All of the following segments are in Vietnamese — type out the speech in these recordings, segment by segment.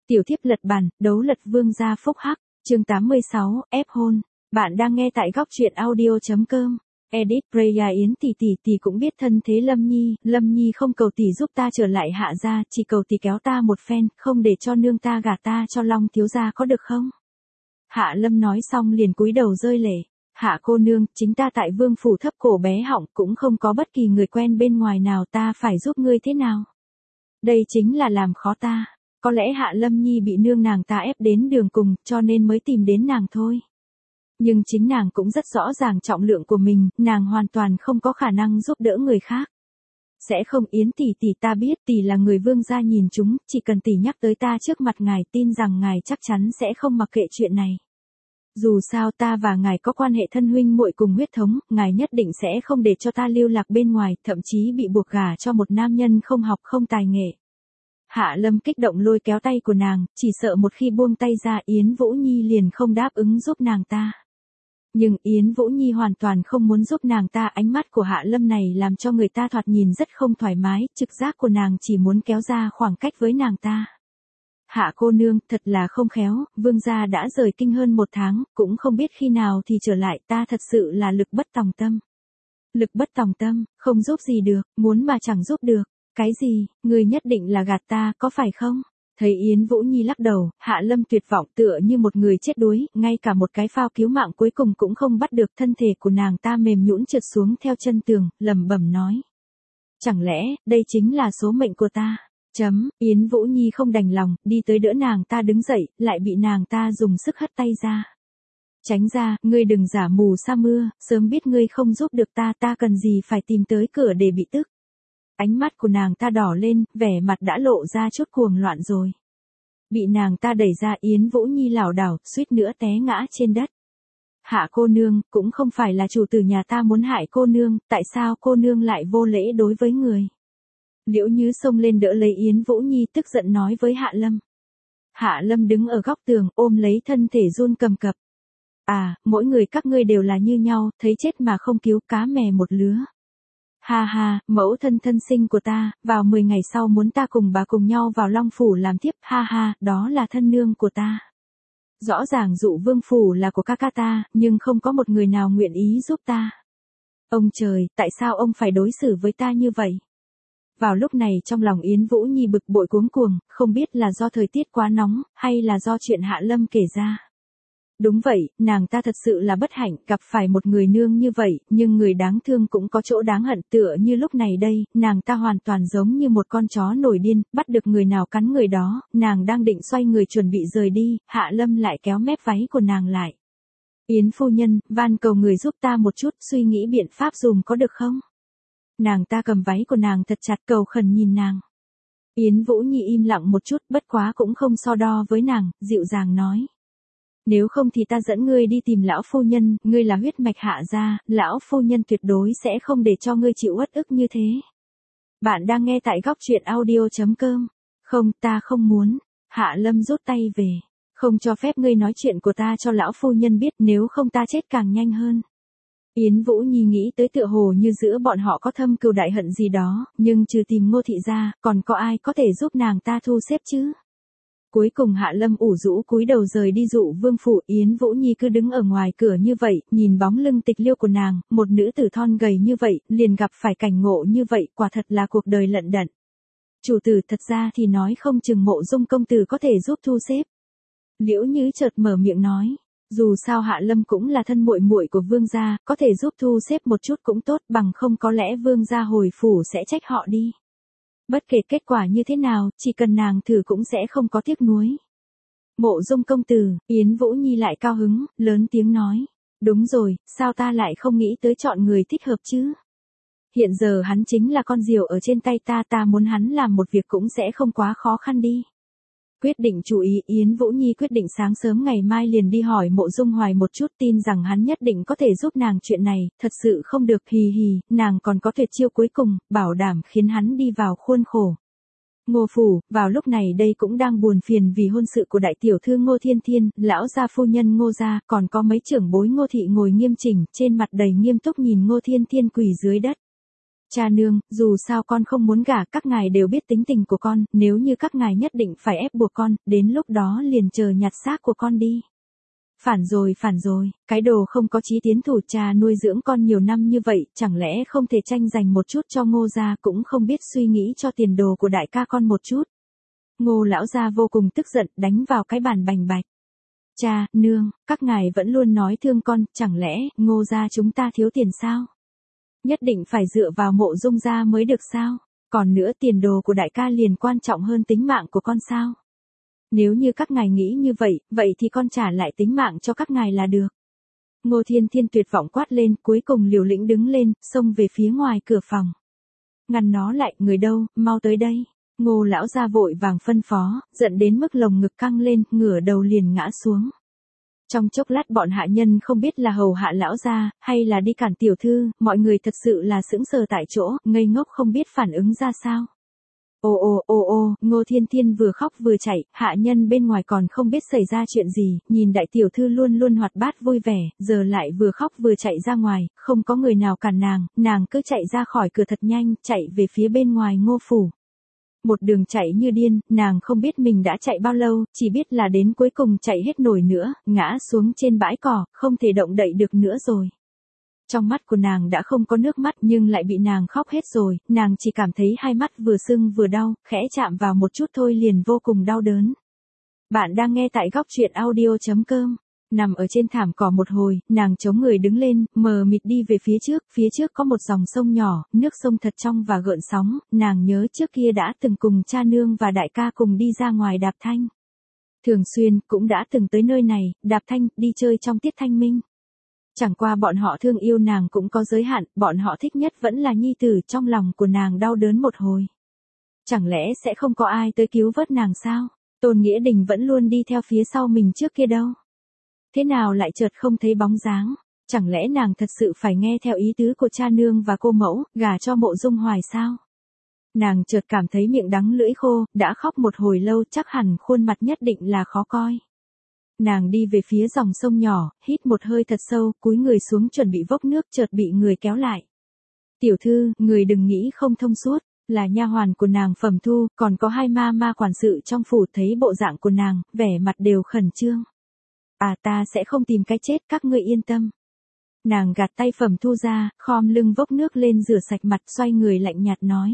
Tiểu thiếp lật bàn, đấu lật vương gia phúc hắc, chương 86, ép hôn. Bạn đang nghe tại góc truyện audio.com. Edit Preya Yến tỷ cũng biết thân thế Lâm Nhi không cầu tỷ giúp ta trở lại Hạ gia, chỉ cầu tỷ kéo ta một phen, không để cho nương ta gả ta cho Long thiếu gia có được không? Hạ Lâm nói xong liền cúi đầu rơi lệ. Hạ cô nương, chính ta tại vương phủ thấp cổ bé họng, cũng không có bất kỳ người quen bên ngoài nào, ta phải giúp ngươi thế nào? Đây chính là làm khó ta. Có lẽ Hạ Lâm Nhi bị nương nàng ta ép đến đường cùng, cho nên mới tìm đến nàng thôi. Nhưng chính nàng cũng rất rõ ràng trọng lượng của mình, nàng hoàn toàn không có khả năng giúp đỡ người khác. Sẽ không. Yến tỷ ta biết tỷ là người vương gia nhìn chúng, chỉ cần tỷ nhắc tới ta trước mặt ngài, tin rằng ngài chắc chắn sẽ không mặc kệ chuyện này. Dù sao ta và ngài có quan hệ thân huynh muội cùng huyết thống, ngài nhất định sẽ không để cho ta lưu lạc bên ngoài, thậm chí bị buộc gả cho một nam nhân không học không tài nghệ. Hạ Lâm kích động lôi kéo tay của nàng, chỉ sợ một khi buông tay ra Yến Vũ Nhi liền không đáp ứng giúp nàng ta. Nhưng Yến Vũ Nhi hoàn toàn không muốn giúp nàng ta, ánh mắt của Hạ Lâm này làm cho người ta thoạt nhìn rất không thoải mái, trực giác của nàng chỉ muốn kéo ra khoảng cách với nàng ta. Hạ cô nương, thật là không khéo, vương gia đã rời kinh hơn 1 tháng, cũng không biết khi nào thì trở lại, ta thật sự là lực bất tòng tâm. Lực bất tòng tâm, không giúp gì được, muốn mà chẳng giúp được. Cái gì, người nhất định là gạt ta, có phải không? Thấy Yến Vũ Nhi lắc đầu, Hạ Lâm tuyệt vọng tựa như một người chết đuối, ngay cả một cái phao cứu mạng cuối cùng cũng không bắt được, thân thể của nàng ta mềm nhũn trượt xuống theo chân tường, lẩm bẩm nói. Chẳng lẽ, đây chính là số mệnh của ta? Yến Vũ Nhi không đành lòng, đi tới đỡ nàng ta đứng dậy, lại bị nàng ta dùng sức hất tay ra. Tránh ra, ngươi đừng giả mù sa mưa, sớm biết ngươi không giúp được ta, ta cần gì phải tìm tới cửa để bị tức. Ánh mắt của nàng ta đỏ lên, vẻ mặt đã lộ ra chút cuồng loạn rồi. Bị nàng ta đẩy ra Yến Vũ Nhi lảo đảo, suýt nữa té ngã trên đất. Hạ cô nương, cũng không phải là chủ tử nhà ta muốn hại cô nương, tại sao cô nương lại vô lễ đối với người? Liễu Như xông lên đỡ lấy Yến Vũ Nhi, tức giận nói với Hạ Lâm. Hạ Lâm đứng ở góc tường, ôm lấy thân thể run cầm cập. À, mỗi người các ngươi đều là như nhau, thấy chết mà không cứu, cá mè một lứa. Ha ha, mẫu thân thân sinh của ta, vào 10 ngày sau muốn ta cùng bà cùng nhau vào Long Phủ làm thiếp, ha ha, đó là thân nương của ta. Rõ ràng Dụ Vương Phủ là của ca ca ta, nhưng không có một người nào nguyện ý giúp ta. Ông trời, tại sao ông phải đối xử với ta như vậy? Vào lúc này trong lòng Yến Vũ Nhi bực bội cuống cuồng, không biết là do thời tiết quá nóng, hay là do chuyện Hạ Lâm kể ra. Đúng vậy, nàng ta thật sự là bất hạnh, gặp phải một người nương như vậy, nhưng người đáng thương cũng có chỗ đáng hận, tựa như lúc này đây, nàng ta hoàn toàn giống như một con chó nổi điên, bắt được người nào cắn người đó, nàng đang định xoay người chuẩn bị rời đi, Hạ Lâm lại kéo mép váy của nàng lại. Yến phu nhân, van cầu người giúp ta một chút, suy nghĩ biện pháp dùm có được không? Nàng ta cầm váy của nàng thật chặt, cầu khẩn nhìn nàng. Yến Vũ Nhi im lặng một chút, bất quá cũng không so đo với nàng, dịu dàng nói. Nếu không thì ta dẫn ngươi đi tìm lão phu nhân, ngươi là huyết mạch Hạ gia, lão phu nhân tuyệt đối sẽ không để cho ngươi chịu uất ức như thế. Bạn đang nghe tại góc truyện audio.com. Không, ta không muốn. Hạ Lâm rút tay về. Không cho phép ngươi nói chuyện của ta cho lão phu nhân biết, nếu không ta chết càng nhanh hơn. Yến Vũ Nhi nghĩ tới tựa hồ như giữa bọn họ có thâm cừu đại hận gì đó, nhưng trừ tìm Ngô thị ra, còn có ai có thể giúp nàng ta thu xếp chứ? Cuối cùng Hạ Lâm ủ rũ cúi đầu rời đi Dụ Vương Phủ, Yến Vũ Nhi cứ đứng ở ngoài cửa như vậy, nhìn bóng lưng tịch liêu của nàng, một nữ tử thon gầy như vậy, liền gặp phải cảnh ngộ như vậy, quả thật là cuộc đời lận đận. Chủ tử, thật ra thì nói không chừng Mộ Dung công tử có thể giúp thu xếp. Liễu Như chợt mở miệng nói, dù sao Hạ Lâm cũng là thân muội muội của vương gia, có thể giúp thu xếp một chút cũng tốt, bằng không có lẽ vương gia hồi phủ sẽ trách họ đi. Bất kể kết quả như thế nào, chỉ cần nàng thử cũng sẽ không có tiếc nuối. Mộ Dung công tử, Yến Vũ Nhi lại cao hứng, lớn tiếng nói. Đúng rồi, sao ta lại không nghĩ tới chọn người thích hợp chứ? Hiện giờ hắn chính là con diều ở trên tay ta, ta muốn hắn làm một việc cũng sẽ không quá khó khăn đi. Quyết định chú ý, Yến Vũ Nhi quyết định sáng sớm ngày mai liền đi hỏi Mộ Dung Hoài một chút, tin rằng hắn nhất định có thể giúp nàng chuyện này, thật sự không được, hì hì, nàng còn có tuyệt chiêu cuối cùng, bảo đảm khiến hắn đi vào khuôn khổ. Ngô Phủ, vào lúc này đây cũng đang buồn phiền vì hôn sự của đại tiểu thư Ngô Thiên Thiên, lão gia phu nhân Ngô gia, còn có mấy trưởng bối Ngô thị ngồi nghiêm chỉnh, trên mặt đầy nghiêm túc nhìn Ngô Thiên Thiên quỳ dưới đất. Cha nương, dù sao con không muốn gả, các ngài đều biết tính tình của con, nếu như các ngài nhất định phải ép buộc con, đến lúc đó liền chờ nhặt xác của con đi. Phản rồi, cái đồ không có chí tiến thủ, cha nuôi dưỡng con nhiều năm như vậy, chẳng lẽ không thể tranh giành một chút cho Ngô gia, cũng không biết suy nghĩ cho tiền đồ của đại ca con một chút. Ngô lão gia vô cùng tức giận, đánh vào cái bàn bành bạch. Cha, nương, các ngài vẫn luôn nói thương con, chẳng lẽ Ngô gia chúng ta thiếu tiền sao? Nhất định phải dựa vào Mộ Dung gia mới được sao? Còn nữa, tiền đồ của đại ca liền quan trọng hơn tính mạng của con sao? Nếu như các ngài nghĩ như vậy, vậy thì con trả lại tính mạng cho các ngài là được. Ngô Thiên Thiên tuyệt vọng quát lên, cuối cùng liều lĩnh đứng lên, xông về phía ngoài cửa phòng. Ngăn nó lại, người đâu, mau tới đây. Ngô lão gia vội vàng phân phó, giận đến mức lồng ngực căng lên, ngửa đầu liền ngã xuống. Trong chốc lát bọn hạ nhân không biết là hầu hạ lão gia, hay là đi cản tiểu thư, mọi người thật sự là sững sờ tại chỗ, ngây ngốc không biết phản ứng ra sao. Ô, Ngô Thiên Thiên vừa khóc vừa chạy, hạ nhân bên ngoài còn không biết xảy ra chuyện gì, nhìn đại tiểu thư luôn luôn hoạt bát vui vẻ, giờ lại vừa khóc vừa chạy ra ngoài, không có người nào cản nàng cứ chạy ra khỏi cửa thật nhanh, chạy về phía bên ngoài Ngô phủ. Một đường chạy như điên, nàng không biết mình đã chạy bao lâu, chỉ biết là đến cuối cùng chạy hết nổi nữa, ngã xuống trên bãi cỏ, không thể động đậy được nữa rồi. Trong mắt của nàng đã không có nước mắt nhưng lại bị nàng khóc hết rồi, nàng chỉ cảm thấy hai mắt vừa sưng vừa đau, khẽ chạm vào một chút thôi liền vô cùng đau đớn. Bạn đang nghe tại góc truyện audio.com. Nằm ở trên thảm cỏ một hồi, nàng chống người đứng lên, mờ mịt đi về phía trước có một dòng sông nhỏ, nước sông thật trong và gợn sóng, nàng nhớ trước kia đã từng cùng cha nương và đại ca cùng đi ra ngoài đạp thanh. Thường xuyên, cũng đã từng tới nơi này, đạp thanh, đi chơi trong tiết thanh minh. Chẳng qua bọn họ thương yêu nàng cũng có giới hạn, bọn họ thích nhất vẫn là nhi tử, trong lòng của nàng đau đớn một hồi. Chẳng lẽ sẽ không có ai tới cứu vớt nàng sao? Tôn Nghĩa Đình vẫn luôn đi theo phía sau mình trước kia đâu. Thế nào lại chợt không thấy bóng dáng? Chẳng lẽ nàng thật sự phải nghe theo ý tứ của cha nương và cô mẫu, gả cho Mộ Dung Hoài sao? Nàng chợt cảm thấy miệng đắng lưỡi khô, đã khóc một hồi lâu chắc hẳn khuôn mặt nhất định là khó coi. Nàng đi về phía dòng sông nhỏ, hít một hơi thật sâu, cúi người xuống chuẩn bị vốc nước chợt bị người kéo lại. Tiểu thư, người đừng nghĩ không thông suốt, là nha hoàn của nàng Phẩm Thu, còn có hai ma quản sự trong phủ thấy bộ dạng của nàng, vẻ mặt đều khẩn trương. Ta sẽ không tìm cái chết, các ngươi yên tâm. Nàng gạt tay Phẩm Thu ra, khom lưng vốc nước lên rửa sạch mặt, xoay người lạnh nhạt nói.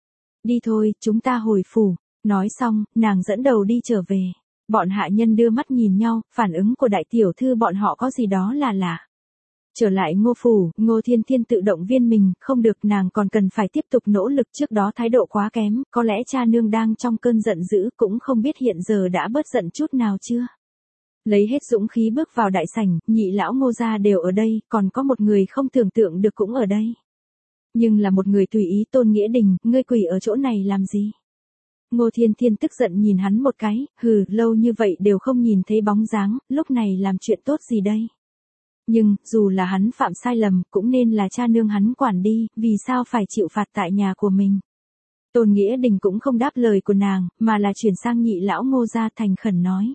Đi thôi, chúng ta hồi phủ. Nói xong, nàng dẫn đầu đi trở về. Bọn hạ nhân đưa mắt nhìn nhau, phản ứng của đại tiểu thư bọn họ có gì đó là lạ. Trở lại Ngô phủ, Ngô Thiên Thiên tự động viên mình, không được, nàng còn cần phải tiếp tục nỗ lực, trước đó thái độ quá kém, có lẽ cha nương đang trong cơn giận dữ, cũng không biết hiện giờ đã bớt giận chút nào chưa. Lấy hết dũng khí bước vào đại sảnh, nhị lão Ngô gia đều ở đây, còn có một người không tưởng tượng được cũng ở đây. Nhưng là một người tùy ý. Tôn Nghĩa Đình, ngươi quỳ ở chỗ này làm gì? Ngô Thiên Thiên tức giận nhìn hắn một cái, hừ, lâu như vậy đều không nhìn thấy bóng dáng, lúc này làm chuyện tốt gì đây? Nhưng, dù là hắn phạm sai lầm, cũng nên là cha nương hắn quản đi, vì sao phải chịu phạt tại nhà của mình? Tôn Nghĩa Đình cũng không đáp lời của nàng, mà là chuyển sang nhị lão Ngô gia thành khẩn nói.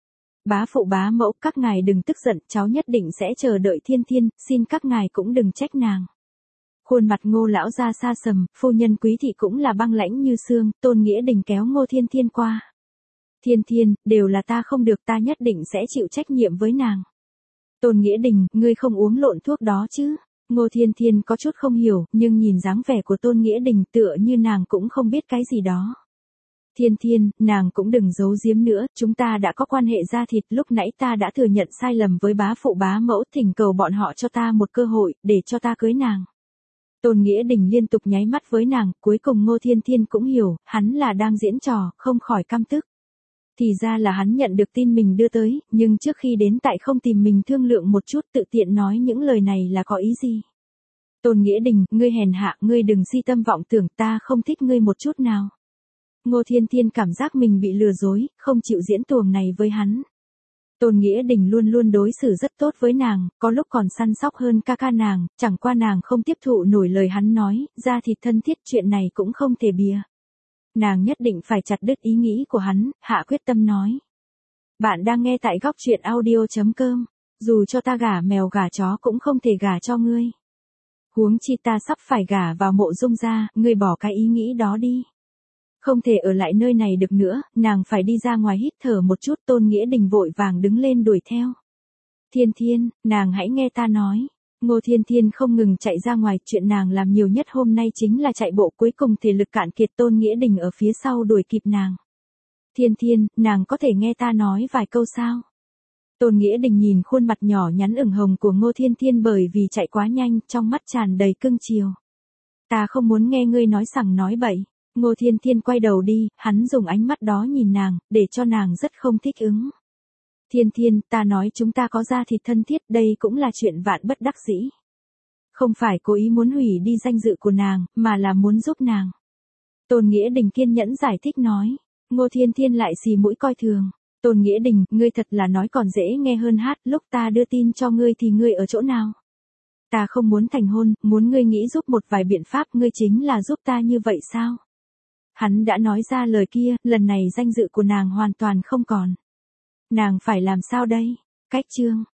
Bá phụ bá mẫu, các ngài đừng tức giận, cháu nhất định sẽ chờ đợi Thiên Thiên, xin các ngài cũng đừng trách nàng. Khuôn mặt Ngô lão gia xa sầm, phu nhân Quý thị cũng là băng lãnh như xương, Tôn Nghĩa Đình kéo Ngô Thiên Thiên qua. Thiên Thiên, đều là ta không được, ta nhất định sẽ chịu trách nhiệm với nàng. Tôn Nghĩa Đình, ngươi không uống lộn thuốc đó chứ? Ngô Thiên Thiên có chút không hiểu, nhưng nhìn dáng vẻ của Tôn Nghĩa Đình tựa như nàng cũng không biết cái gì đó. Thiên Thiên, nàng cũng đừng giấu giếm nữa, chúng ta đã có quan hệ da thịt, lúc nãy ta đã thừa nhận sai lầm với bá phụ bá mẫu, thỉnh cầu bọn họ cho ta một cơ hội, để cho ta cưới nàng. Tôn Nghĩa Đình liên tục nháy mắt với nàng, cuối cùng Ngô Thiên Thiên cũng hiểu, hắn là đang diễn trò, không khỏi căm tức. Thì ra là hắn nhận được tin mình đưa tới, nhưng trước khi đến tại không tìm mình thương lượng một chút, tự tiện nói những lời này là có ý gì? Tôn Nghĩa Đình, ngươi hèn hạ, ngươi đừng si tâm vọng tưởng, ta không thích ngươi một chút nào. Ngô Thiên Thiên cảm giác mình bị lừa dối, không chịu diễn tuồng này với hắn. Tôn Nghĩa Đình luôn luôn đối xử rất tốt với nàng, có lúc còn săn sóc hơn ca nàng, chẳng qua nàng không tiếp thụ nổi lời hắn nói, da thịt thân thiết, chuyện này cũng không thể bịa. Nàng nhất định phải chặt đứt ý nghĩ của hắn, hạ quyết tâm nói. Bạn đang nghe tại góc truyện audio.com, dù cho ta gả mèo gả chó cũng không thể gả cho ngươi. Huống chi ta sắp phải gả vào Mộ Dung gia, ngươi bỏ cái ý nghĩ đó đi. Không thể ở lại nơi này được nữa, nàng phải đi ra ngoài hít thở một chút. Tôn Nghĩa Đình vội vàng đứng lên đuổi theo. Thiên Thiên, nàng hãy nghe ta nói. Ngô Thiên Thiên không ngừng chạy ra ngoài, chuyện nàng làm nhiều nhất hôm nay chính là chạy bộ, cuối cùng thể lực cạn kiệt. Tôn Nghĩa Đình ở phía sau đuổi kịp nàng. Thiên Thiên, nàng có thể nghe ta nói vài câu sao? Tôn Nghĩa Đình nhìn khuôn mặt nhỏ nhắn ửng hồng của Ngô Thiên Thiên bởi vì chạy quá nhanh, trong mắt tràn đầy cưng chiều. Ta không muốn nghe ngươi nói sằng nói bậy. Ngô Thiên Thiên quay đầu đi, hắn dùng ánh mắt đó nhìn nàng, để cho nàng rất không thích ứng. Thiên Thiên, ta nói chúng ta có da thịt thân thiết, đây cũng là chuyện vạn bất đắc dĩ. Không phải cố ý muốn hủy đi danh dự của nàng, mà là muốn giúp nàng. Tôn Nghĩa Đình kiên nhẫn giải thích nói. Ngô Thiên Thiên lại xì mũi coi thường. Tôn Nghĩa Đình, ngươi thật là nói còn dễ nghe hơn hát, lúc ta đưa tin cho ngươi thì ngươi ở chỗ nào? Ta không muốn thành hôn, muốn ngươi nghĩ giúp một vài biện pháp, ngươi chính là giúp ta như vậy sao? Hắn đã nói ra lời kia, lần này danh dự của nàng hoàn toàn không còn. Nàng phải làm sao đây? Cách chương